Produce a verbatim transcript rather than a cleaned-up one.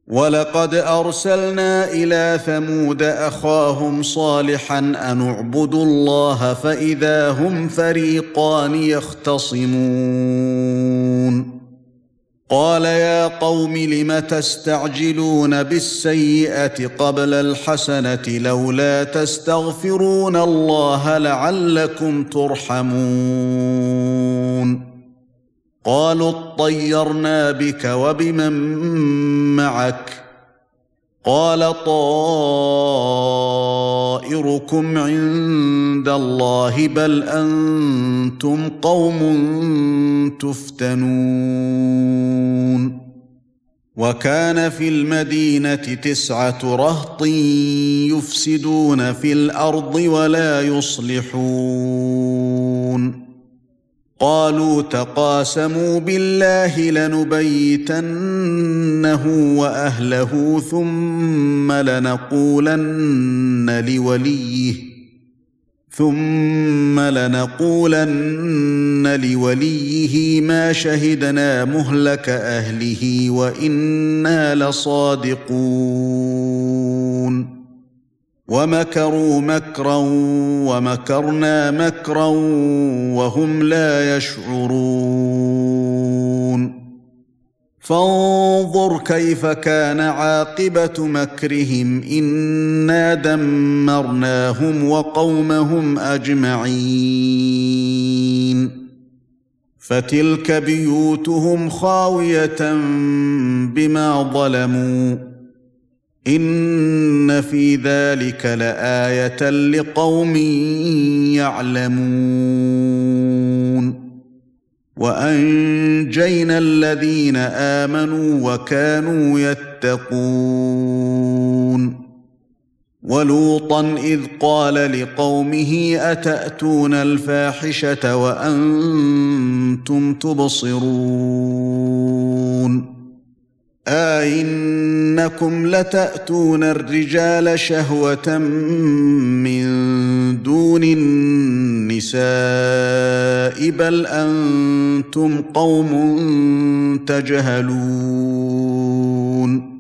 وَلَقَدْ أَرْسَلْنَا إِلَى ثَمُودَ أَخَاهُمْ صَالِحًا أَنِ اعْبُدُوا اللَّهَ فَإِذَا هُمْ فَرِيقَانِ يَخْتَصِمُونَ قَالَ يَا قَوْمِ لِمَ تَسْتَعْجِلُونَ بِالسَّيِّئَةِ قَبْلَ الْحَسَنَةِ لَوْلَا تَسْتَغْفِرُونَ اللَّهَ لَعَلَّكُمْ تُرْحَمُونَ قالوا اطيرنا بك وبمن معك قال طائركم عند الله بل أنتم قوم تفتنون وكان في المدينة تسعة رهط يفسدون في الأرض ولا يصلحون قالوا تقاسموا بالله لنبيتنه وأهله ثم لنقولن لوليه ثم لنقولن لوليه ما شهدنا مهلك أهله وإنا لصادقون ومكروا مكرا ومكرنا مكرا وهم لا يشعرون فانظر كيف كان عاقبة مكرهم إنا دمرناهم وقومهم أجمعين فتلك بيوتهم خاوية بما ظلموا إن في ذلك لآية لقوم يعلمون وأنجينا الذين آمنوا وكانوا يتقون ولوطا إذ قال لقومه أتأتون الفاحشة وأنتم تبصرون أئنكم لتأتون الرجال شهوة من دون النساء بل أنتم قوم تجهلون